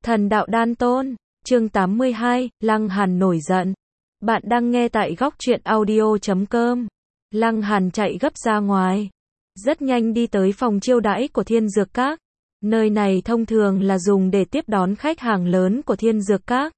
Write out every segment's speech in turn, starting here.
Thần đạo đan tôn, chương 82, Lăng Hàn nổi giận. Bạn đang nghe tại góc truyện audio.com. Lăng Hàn chạy gấp ra ngoài. Rất nhanh đi tới phòng chiêu đãi của Thiên Dược Các. Nơi này thông thường là dùng để tiếp đón khách hàng lớn của Thiên Dược Các.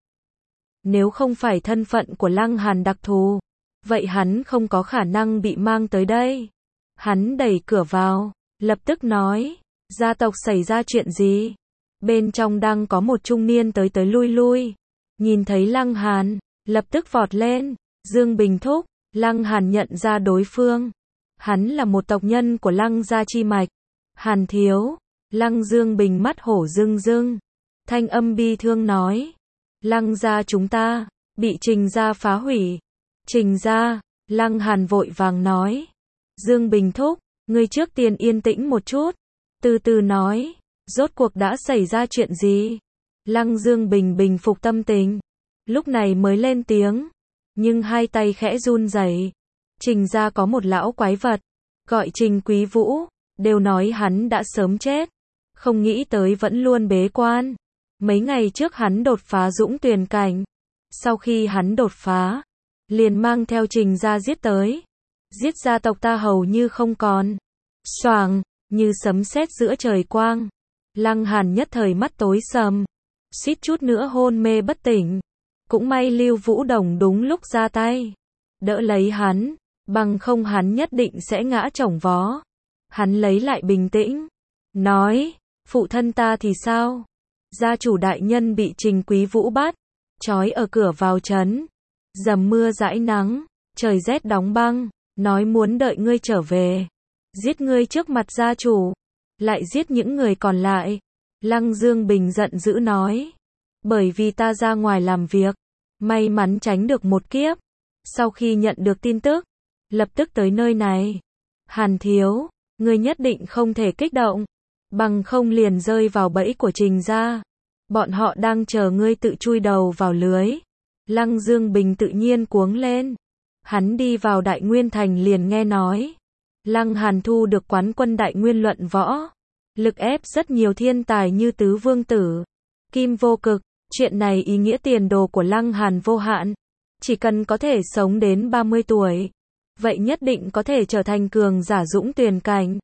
Nếu không phải thân phận của Lăng Hàn đặc thù, vậy hắn không có khả năng bị mang tới đây. Hắn đẩy cửa vào, lập tức nói, gia tộc xảy ra chuyện gì? Bên trong đang có một trung niên tới tới lui lui. Nhìn thấy Lăng Hàn, lập tức vọt lên. Dương Bình thúc, Lăng Hàn nhận ra đối phương. Hắn là một tộc nhân của Lăng gia chi mạch. Hàn thiếu, Lăng Dương Bình mắt hổ rưng rưng. Thanh âm bi thương nói. Lăng gia chúng ta, bị Trình gia phá hủy. Trình gia, Lăng Hàn vội vàng nói. Dương Bình thúc, ngươi trước tiên yên tĩnh một chút. Từ từ nói. Rốt cuộc đã xảy ra chuyện gì? Lăng Dương Bình bình phục tâm tình. Lúc này mới lên tiếng. Nhưng hai tay khẽ run rẩy. Trình gia có một lão quái vật. Gọi Trình Quý Vũ. Đều nói hắn đã sớm chết. Không nghĩ tới vẫn luôn bế quan. Mấy ngày trước hắn đột phá dũng tuyền cảnh. Sau khi hắn đột phá, liền mang theo Trình gia giết tới. Giết gia tộc ta hầu như không còn. Xoàng, như sấm sét giữa trời quang. Lăng Hàn nhất thời mắt tối sầm, suýt chút nữa hôn mê bất tỉnh. Cũng may Lưu Vũ Đồng đúng lúc ra tay, đỡ lấy hắn, bằng không hắn nhất định sẽ ngã chồng vó. Hắn lấy lại bình tĩnh, nói, phụ thân ta thì sao? Gia chủ đại nhân bị Trình Quý Vũ bắt, trói ở cửa vào trấn. Dầm mưa dãi nắng, trời rét đóng băng, nói muốn đợi ngươi trở về, giết ngươi trước mặt gia chủ. Lại giết những người còn lại. Lăng Dương Bình giận dữ nói. Bởi vì ta ra ngoài làm việc, may mắn tránh được một kiếp. Sau khi nhận được tin tức, lập tức tới nơi này. Hàn thiếu, ngươi nhất định không thể kích động, bằng không liền rơi vào bẫy của Trình gia. Bọn họ đang chờ ngươi tự chui đầu vào lưới. Lăng Dương Bình tự nhiên cuống lên. Hắn đi vào Đại Nguyên Thành liền nghe nói. Lăng Hàn thu được quán quân Đại Nguyên luận võ. Lực ép rất nhiều thiên tài như Tứ Vương Tử, Kim Vô Cực. Chuyện này ý nghĩa tiền đồ của Lăng Hàn vô hạn. Chỉ cần có thể sống đến 30 tuổi, vậy nhất định có thể trở thành cường giả dũng tuyền cảnh.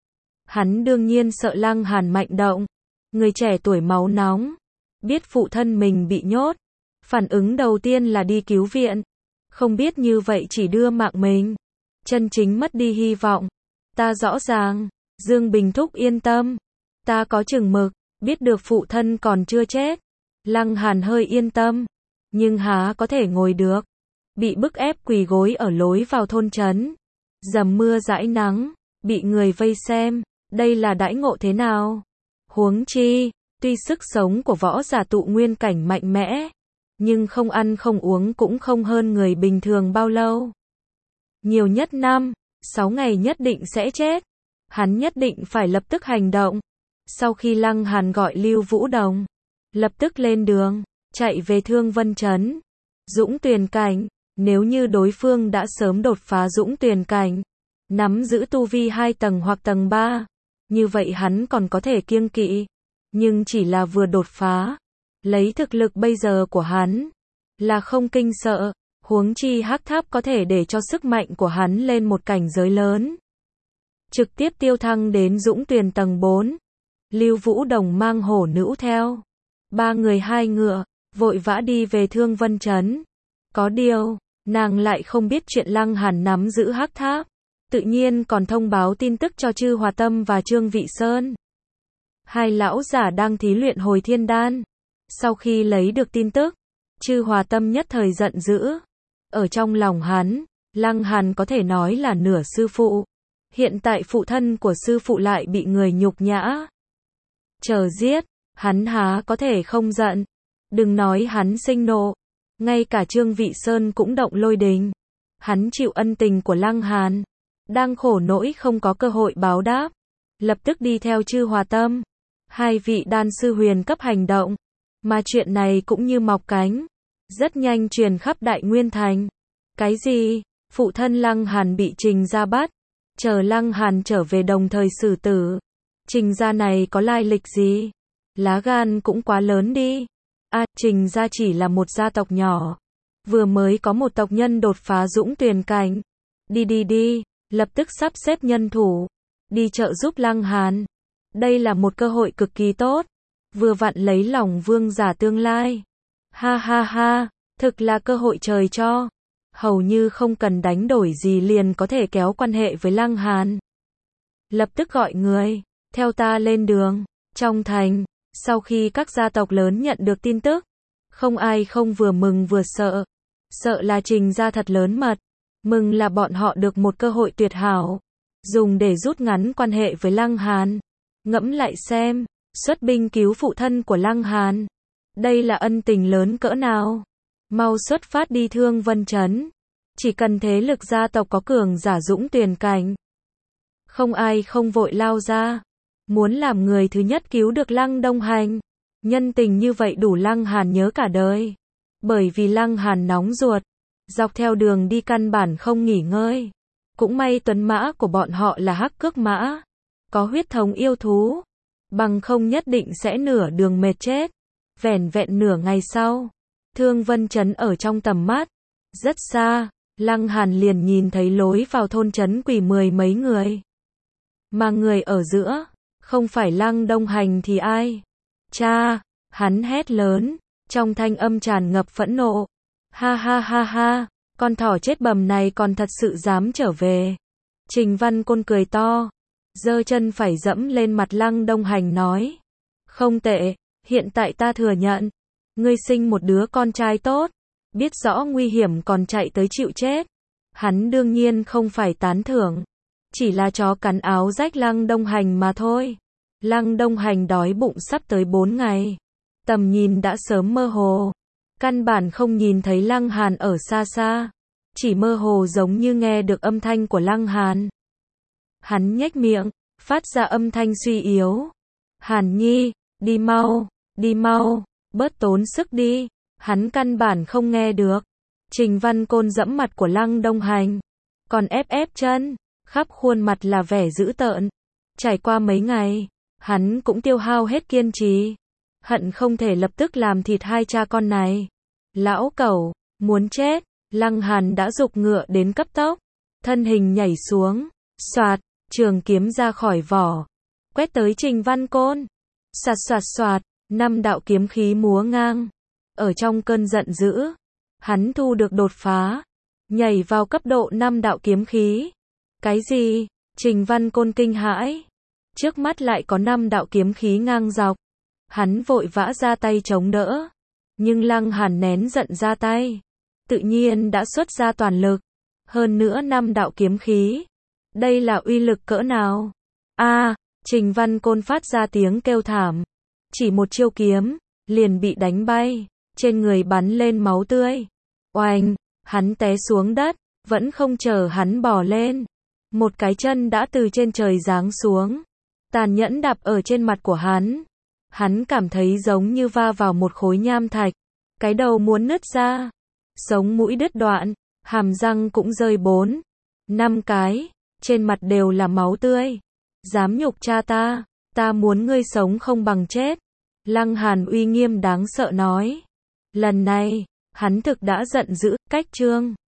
Hắn đương nhiên sợ Lăng Hàn mạnh động. Người trẻ tuổi máu nóng, biết phụ thân mình bị nhốt. Phản ứng đầu tiên là đi cứu viện. Không biết như vậy chỉ đưa mạng mình. Chân chính mất đi hy vọng. Ta rõ ràng. Dương Bình thúc yên tâm. Ta có chừng mực, biết được phụ thân còn chưa chết. Lăng Hàn hơi yên tâm. Nhưng há có thể ngồi được. Bị bức ép quỳ gối ở lối vào thôn trấn. Dầm mưa dãi nắng, bị người vây xem. Đây là đãi ngộ thế nào? Huống chi, tuy sức sống của võ giả tụ nguyên cảnh mạnh mẽ, nhưng không ăn không uống cũng không hơn người bình thường bao lâu. Nhiều nhất 5-6 ngày nhất định sẽ chết. Hắn nhất định phải lập tức hành động. Sau khi Lăng Hàn gọi Lưu Vũ Đồng, lập tức lên đường, chạy về Thương Vân Trấn. Dũng tuyền cảnh, nếu như đối phương đã sớm đột phá dũng tuyền cảnh, nắm giữ tu vi 2 tầng hoặc tầng 3, như vậy hắn còn có thể kiêng kỵ. Nhưng chỉ là vừa đột phá, lấy thực lực bây giờ của hắn, là không kinh sợ, huống chi Hắc Tháp có thể để cho sức mạnh của hắn lên một cảnh giới lớn. Trực tiếp tiêu thăng đến dũng tuyền tầng 4. Lưu Vũ Đồng mang hổ nữ theo. 3 người 2 ngựa, vội vã đi về Thương Vân Trấn. Có điều, nàng lại không biết chuyện Lăng Hàn nắm giữ Hắc Tháp. Tự nhiên còn thông báo tin tức cho Chư Hòa Tâm và Trương Vị Sơn. Hai lão giả đang thí luyện hồi thiên đan. Sau khi lấy được tin tức, Chư Hòa Tâm nhất thời giận dữ. Ở trong lòng hắn, Lăng Hàn có thể nói là nửa sư phụ. Hiện tại phụ thân của sư phụ lại bị người nhục nhã. Chờ giết, hắn há có thể không giận. Đừng nói hắn sinh nộ. Ngay cả Trương Vị Sơn cũng động lôi đình. Hắn chịu ân tình của Lăng Hàn. Đang khổ nỗi không có cơ hội báo đáp. Lập tức đi theo Chư Hòa Tâm. 2 vị đan sư huyền cấp hành động. Mà chuyện này cũng như mọc cánh. Rất nhanh truyền khắp Đại Nguyên Thành. Cái gì? Phụ thân Lăng Hàn bị Trình gia bắt. Chờ Lăng Hàn trở về đồng thời xử tử. Trình gia này có lai lịch gì? Lá gan cũng quá lớn đi. Trình gia chỉ là một gia tộc nhỏ. Vừa mới có một tộc nhân đột phá dũng tuyển cảnh. Đi, lập tức sắp xếp nhân thủ. Đi trợ giúp Lăng Hàn. Đây là một cơ hội cực kỳ tốt. Vừa vặn lấy lòng vương giả tương lai. Ha, thực là cơ hội trời cho. Hầu như không cần đánh đổi gì liền có thể kéo quan hệ với Lăng Hàn. Lập tức gọi người, theo ta lên đường. Trong thành, sau khi các gia tộc lớn nhận được tin tức, không ai không vừa mừng vừa sợ. Sợ là Trình gia thật lớn mật, mừng là bọn họ được một cơ hội tuyệt hảo, dùng để rút ngắn quan hệ với Lăng Hàn. Ngẫm lại xem, xuất binh cứu phụ thân của Lăng Hàn. Đây là ân tình lớn cỡ nào. Mau xuất phát đi Thương Vân Trấn. Chỉ cần thế lực gia tộc có cường giả dũng tuyển cảnh, không ai không vội lao ra. Muốn làm người thứ nhất cứu được Lăng Đông Hành. Nhân tình như vậy đủ Lăng Hàn nhớ cả đời. Bởi vì Lăng Hàn nóng ruột, dọc theo đường đi căn bản không nghỉ ngơi. Cũng may tuấn mã của bọn họ là hắc cước mã, có huyết thống yêu thú, bằng không nhất định sẽ nửa đường mệt chết. Vẻn vẹn nửa ngày sau, Thương Vân Trấn ở trong tầm mắt, rất xa, Lăng Hàn liền nhìn thấy lối vào thôn trấn quỳ 10 mấy người. Mà người ở giữa, không phải Lăng Đông Hành thì ai? Cha, hắn hét lớn, trong thanh âm tràn ngập phẫn nộ. Ha, con thỏ chết bầm này còn thật sự dám trở về. Trình Văn Côn cười to, giơ chân phải dẫm lên mặt Lăng Đông Hành nói. Không tệ, hiện tại ta thừa nhận. Ngươi sinh một đứa con trai tốt, biết rõ nguy hiểm còn chạy tới chịu chết. Hắn đương nhiên không phải tán thưởng. Chỉ là chó cắn áo rách Lăng Đông Hành mà thôi. Lăng Đông Hành đói bụng sắp tới 4 ngày. Tầm nhìn đã sớm mơ hồ. Căn bản không nhìn thấy Lăng Hàn ở xa xa. Chỉ mơ hồ giống như nghe được âm thanh của Lăng Hàn. Hắn nhếch miệng, phát ra âm thanh suy yếu. Hàn Nhi, đi mau, bớt tốn sức đi. Hắn căn bản không nghe được. Trình Văn Côn dẫm mặt của Lăng Đông Hành. Còn ép chân, khắp khuôn mặt là vẻ dữ tợn. Trải qua mấy ngày, hắn cũng tiêu hao hết kiên trì. Hận không thể lập tức làm thịt hai cha con này. Lão cẩu, muốn chết. Lăng Hàn đã giục ngựa đến cấp tốc. Thân hình nhảy xuống. Xoạt, trường kiếm ra khỏi vỏ. Quét tới Trình Văn Côn. Xoạt, 5 đạo kiếm khí múa ngang. Ở trong cơn giận dữ, hắn thu được đột phá. Nhảy vào cấp độ 5 đạo kiếm khí. Cái gì? Trình Văn Côn kinh hãi. Trước mắt lại có 5 đạo kiếm khí ngang dọc. Hắn vội vã ra tay chống đỡ. Nhưng Lăng Hàn nén giận ra tay. Tự nhiên đã xuất ra toàn lực. Hơn nữa 5 đạo kiếm khí. Đây là uy lực cỡ nào? Trình Văn Côn phát ra tiếng kêu thảm. Chỉ một chiêu kiếm, liền bị đánh bay. Trên người bắn lên máu tươi. Oanh, hắn té xuống đất. Vẫn không chờ hắn bò lên. Một cái chân đã từ trên trời giáng xuống. Tàn nhẫn đạp ở trên mặt của hắn. Hắn cảm thấy giống như va vào một khối nham thạch. Cái đầu muốn nứt ra. Sống mũi đứt đoạn. Hàm răng cũng rơi 4, 5 cái. Trên mặt đều là máu tươi. Dám nhục cha ta. Ta muốn ngươi sống không bằng chết. Lăng Hàn uy nghiêm đáng sợ nói. Lần này, hắn thực đã giận dữ. Cách chương